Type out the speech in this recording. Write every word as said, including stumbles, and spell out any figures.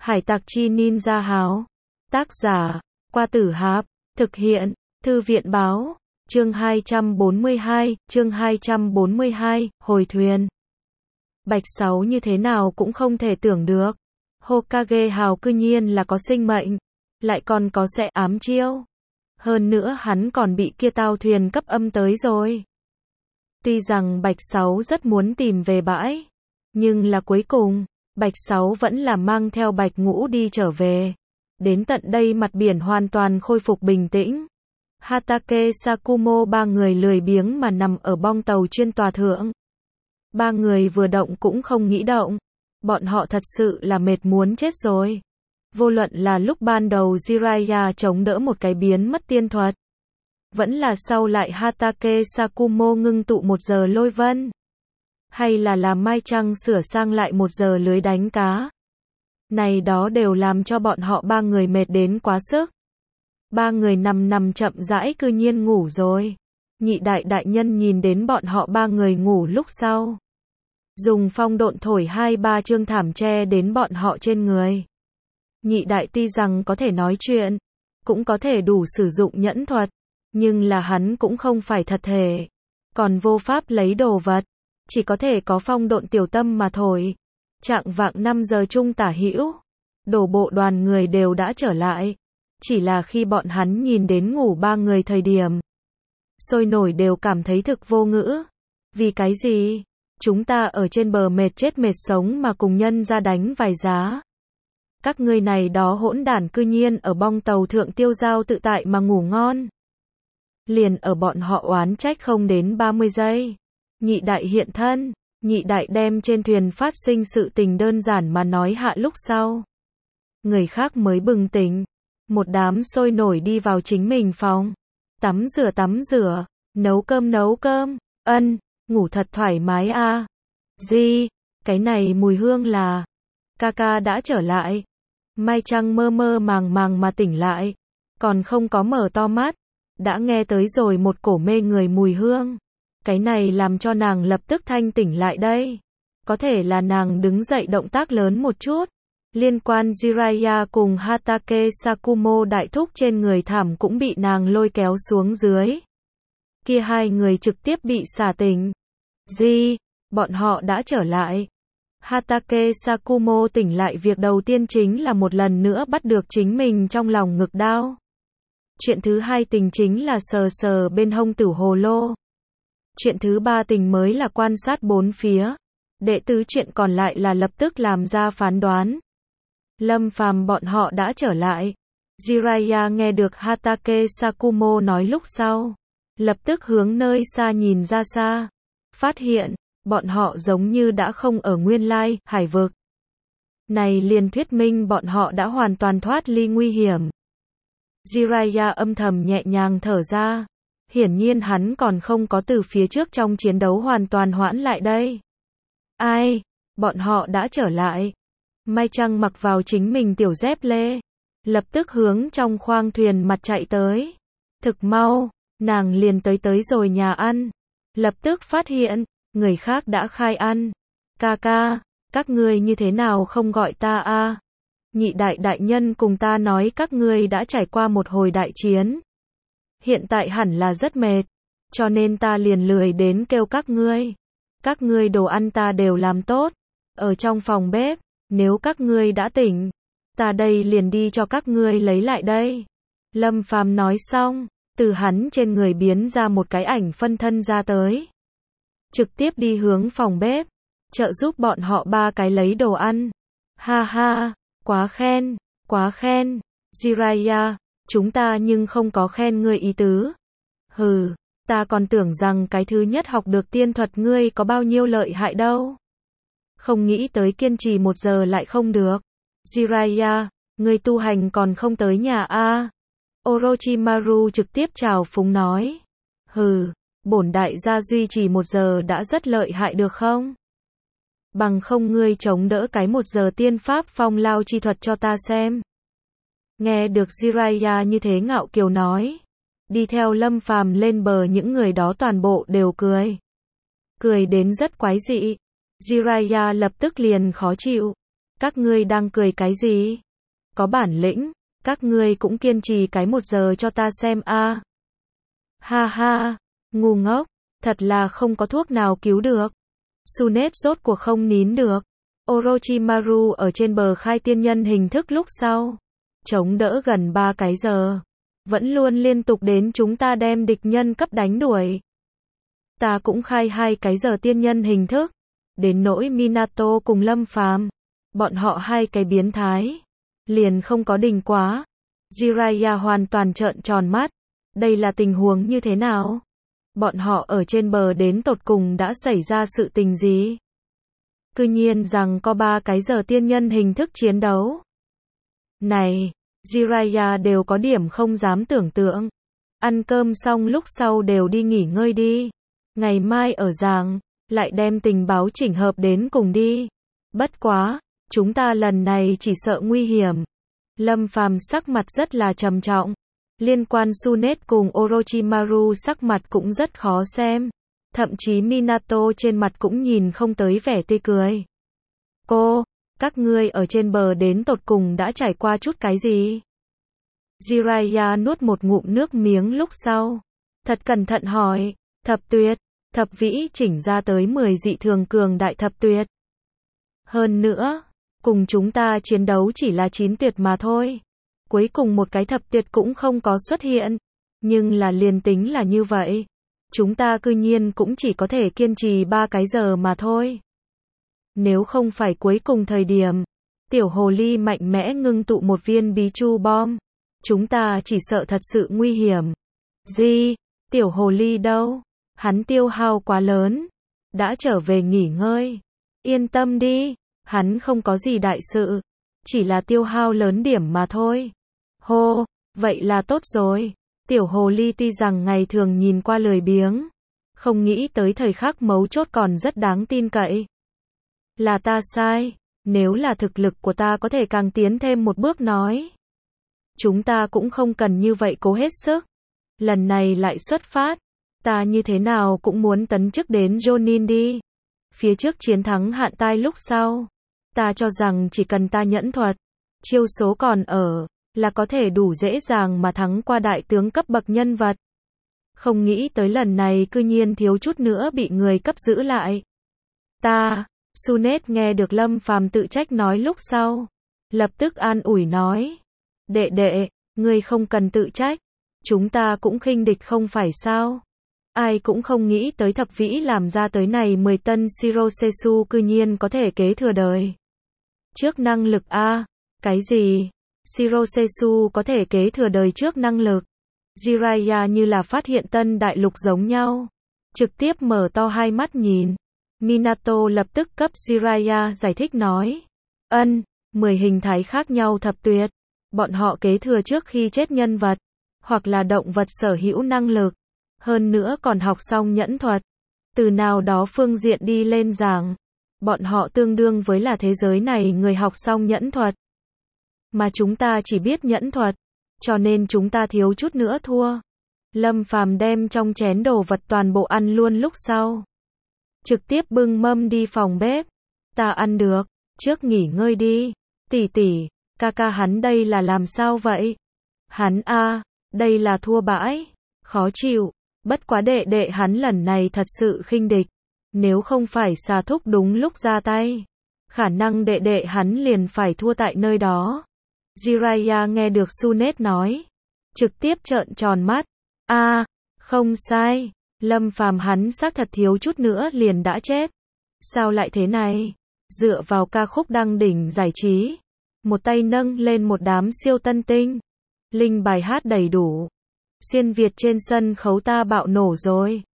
Hải tặc chi ninja háo. Tác giả, Qua Tử Hạp. Thực hiện, Thư viện báo. Chương hai trăm bốn mươi hai, chương hai trăm bốn mươi hai, hồi thuyền. Bạch Sáu như thế nào cũng không thể tưởng được. Hokage hào cư nhiên là có sinh mệnh, lại còn có sẽ ám chiêu. Hơn nữa hắn còn bị kia tàu thuyền cấp âm tới rồi. Tuy rằng Bạch Sáu rất muốn tìm về bãi, nhưng là cuối cùng, Bạch Sáu vẫn là mang theo Bạch Ngũ đi trở về. Đến tận đây mặt biển hoàn toàn khôi phục bình tĩnh. Hatake Sakumo ba người lười biếng mà nằm ở bong tàu chuyên tòa thượng. Ba người vừa động cũng không nghĩ động. Bọn họ thật sự là mệt muốn chết rồi. Vô luận là lúc ban đầu Jiraiya chống đỡ một cái biến mất tiên thuật, vẫn là sau lại Hatake Sakumo ngưng tụ một giờ lôi vân, hay là làm Mai Trăng sửa sang lại một giờ lưới đánh cá. Này đó đều làm cho bọn họ ba người mệt đến quá sức. Ba người nằm nằm chậm rãi cư nhiên ngủ rồi. Nhị đại đại nhân nhìn đến bọn họ ba người ngủ lúc sau, dùng phong độn thổi hai ba chương thảm che đến bọn họ trên người. Nhị đại tuy rằng có thể nói chuyện, cũng có thể đủ sử dụng nhẫn thuật, nhưng là hắn cũng không phải thật thể, còn vô pháp lấy đồ vật, chỉ có thể có phong độn tiểu tâm mà thổi. Trạng vạng năm giờ chung tả hữu, đổ bộ đoàn người đều đã trở lại. Chỉ là khi bọn hắn nhìn đến ngủ ba người thời điểm, sôi nổi đều cảm thấy thực vô ngữ. Vì cái gì? Chúng ta ở trên bờ mệt chết mệt sống mà cùng nhân ra đánh vài giá. Các ngươi này đó hỗn đản cư nhiên ở bong tàu thượng tiêu dao tự tại mà ngủ ngon. Liền ở bọn họ oán trách không đến ba mươi giây. Nhị đại hiện thân, nhị đại đem trên thuyền phát sinh sự tình đơn giản mà nói hạ lúc sau. Người khác mới bừng tỉnh. Một đám sôi nổi đi vào chính mình phòng. Tắm rửa tắm rửa, nấu cơm nấu cơm, ân, ngủ thật thoải mái a. À. Gì, cái này mùi hương là... Kaka đã trở lại. Mai Trăng mơ mơ màng màng mà tỉnh lại. Còn không có mở to mắt. Đã nghe tới rồi một cổ mê người mùi hương. Cái này làm cho nàng lập tức thanh tỉnh lại đây. Có thể là nàng đứng dậy động tác lớn một chút. Liên quan Jiraiya cùng Hatake Sakumo đại thúc trên người thảm cũng bị nàng lôi kéo xuống dưới. Kia hai người trực tiếp bị xả tỉnh. Gì? Bọn họ đã trở lại. Hatake Sakumo tỉnh lại việc đầu tiên chính là một lần nữa bắt được chính mình trong lòng ngực đao. Chuyện thứ hai tình chính là sờ sờ bên hông tử hồ lô. Chuyện thứ ba tình mới là quan sát bốn phía. Đệ tứ chuyện còn lại là lập tức làm ra phán đoán. Lâm Phàm bọn họ đã trở lại. Jiraiya nghe được Hatake Sakumo nói lúc sau, lập tức hướng nơi xa nhìn ra xa. Phát hiện, bọn họ giống như đã không ở nguyên lai, hải vực. Này liền thuyết minh bọn họ đã hoàn toàn thoát ly nguy hiểm. Jiraiya âm thầm nhẹ nhàng thở ra. Hiển nhiên hắn còn không có từ phía trước trong chiến đấu hoàn toàn hoãn lại đây. Ai? Bọn họ đã trở lại. Mai Trăng mặc vào chính mình tiểu dép lê, lập tức hướng trong khoang thuyền mặt chạy tới. Thực mau, nàng liền tới tới rồi nhà ăn. Lập tức phát hiện, người khác đã khai ăn. Ca ca, các ngươi như thế nào không gọi ta a? Nhị đại đại nhân cùng ta nói các ngươi đã trải qua một hồi đại chiến. Hiện tại hẳn là rất mệt, cho nên ta liền lười đến kêu các ngươi. Các ngươi đồ ăn ta đều làm tốt, ở trong phòng bếp. Nếu các ngươi đã tỉnh, ta đây liền đi cho các ngươi lấy lại đây. Lâm Phàm nói xong, từ hắn trên người biến ra một cái ảnh phân thân ra tới. Trực tiếp đi hướng phòng bếp, trợ giúp bọn họ ba cái lấy đồ ăn. Ha ha, quá khen, quá khen. Jiraiya, chúng ta nhưng không có khen ngươi ý tứ. Hừ, ta còn tưởng rằng cái thứ nhất học được tiên thuật ngươi có bao nhiêu lợi hại đâu. Không nghĩ tới kiên trì một giờ lại không được. Jiraiya, ngươi tu hành còn không tới nhà a? À? Orochimaru trực tiếp chào phúng nói. Hừ, bổn đại gia duy trì một giờ đã rất lợi hại được không? Bằng không ngươi chống đỡ cái một giờ tiên pháp phong lao chi thuật cho ta xem. Nghe được Jiraiya như thế ngạo kiều nói. Đi theo Lâm Phàm lên bờ những người đó toàn bộ đều cười. Cười đến rất quái dị. Jiraiya lập tức liền khó chịu. Các ngươi đang cười cái gì? Có bản lĩnh, các ngươi cũng kiên trì cái một giờ cho ta xem a. Ha ha, ngu ngốc, thật là không có thuốc nào cứu được. Sunet rốt cuộc không nín được. Orochimaru ở trên bờ khai tiên nhân hình thức lúc sau, chống đỡ gần ba cái giờ, vẫn luôn liên tục đến chúng ta đem địch nhân cấp đánh đuổi. Ta cũng khai hai cái giờ tiên nhân hình thức, đến nỗi Minato cùng Lâm Phàm, bọn họ hai cái biến thái, liền không có đình quá. Jiraiya hoàn toàn trợn tròn mắt, đây là tình huống như thế nào? Bọn họ ở trên bờ đến tột cùng đã xảy ra sự tình gì? Cư nhiên rằng có ba cái giờ tiên nhân hình thức chiến đấu. Này, Jiraiya đều có điểm không dám tưởng tượng. Ăn cơm xong lúc sau đều đi nghỉ ngơi đi. Ngày mai ở giảng, lại đem tình báo chỉnh hợp đến cùng đi. Bất quá, chúng ta lần này chỉ sợ nguy hiểm. Lâm Phàm sắc mặt rất là trầm trọng. Liên quan Sunet cùng Orochimaru sắc mặt cũng rất khó xem. Thậm chí Minato trên mặt cũng nhìn không tới vẻ tươi cười. Cô, các ngươi ở trên bờ đến tột cùng đã trải qua chút cái gì? Jiraiya nuốt một ngụm nước miếng lúc sau. Thật cẩn thận hỏi, thập tuyệt, thập vĩ chỉnh ra tới mười dị thường cường đại thập tuyệt. Hơn nữa, cùng chúng ta chiến đấu chỉ là chín tuyệt mà thôi. Cuối cùng một cái thập tuyệt cũng không có xuất hiện. Nhưng là liền tính là như vậy. Chúng ta cư nhiên cũng chỉ có thể kiên trì ba cái giờ mà thôi. Nếu không phải cuối cùng thời điểm, tiểu hồ ly mạnh mẽ ngưng tụ một viên bí chu bom, chúng ta chỉ sợ thật sự nguy hiểm. Gì? Tiểu hồ ly đâu? Hắn tiêu hao quá lớn, đã trở về nghỉ ngơi. Yên tâm đi, hắn không có gì đại sự, chỉ là tiêu hao lớn điểm mà thôi. Hô, vậy là tốt rồi. Tiểu hồ ly tuy rằng ngày thường nhìn qua lười biếng, không nghĩ tới thời khắc mấu chốt còn rất đáng tin cậy. Là ta sai, nếu là thực lực của ta có thể càng tiến thêm một bước nói. Chúng ta cũng không cần như vậy cố hết sức. Lần này lại xuất phát, ta như thế nào cũng muốn tấn chức đến Jonin đi. Phía trước chiến thắng hạn tai lúc sau, ta cho rằng chỉ cần ta nhẫn thuật, chiêu số còn ở, là có thể đủ dễ dàng mà thắng qua đại tướng cấp bậc nhân vật. Không nghĩ tới lần này cư nhiên thiếu chút nữa bị người cấp giữ lại. Ta, Sunet nghe được Lâm Phàm tự trách nói lúc sau, lập tức an ủi nói. Đệ đệ, ngươi không cần tự trách, chúng ta cũng khinh địch không phải sao. Ai cũng không nghĩ tới thập vĩ làm ra tới này mười tân Shirosesu cư nhiên có thể kế thừa đời. Trước năng lực a, cái gì? Shirosesu có thể kế thừa đời trước năng lực. Jiraiya như là phát hiện tân đại lục giống nhau, trực tiếp mở to hai mắt nhìn. Minato lập tức cấp Jiraiya giải thích nói. Ân, mười hình thái khác nhau thập tuyệt. Bọn họ kế thừa trước khi chết nhân vật, hoặc là động vật sở hữu năng lực. Hơn nữa còn học xong nhẫn thuật. Từ nào đó phương diện đi lên giảng, bọn họ tương đương với là thế giới này người học xong nhẫn thuật. Mà chúng ta chỉ biết nhẫn thuật, cho nên chúng ta thiếu chút nữa thua. Lâm Phàm đem trong chén đồ vật toàn bộ ăn luôn lúc sau. Trực tiếp bưng mâm đi phòng bếp. Ta ăn được, trước nghỉ ngơi đi. Tỷ tỷ, ca ca hắn đây là làm sao vậy? Hắn a, đây là thua bãi, khó chịu. Bất quá đệ đệ hắn lần này thật sự khinh địch. Nếu không phải xà thúc đúng lúc ra tay, khả năng đệ đệ hắn liền phải thua tại nơi đó. Jiraiya nghe được Sunet nói, trực tiếp trợn tròn mắt. A, à, không sai, Lâm Phàm hắn xác thật thiếu chút nữa liền đã chết. Sao lại thế này? Dựa vào ca khúc đăng đỉnh giải trí, một tay nâng lên một đám siêu tân tinh, linh bài hát đầy đủ. Xuyên Việt trên sân khấu ta bạo nổ rồi.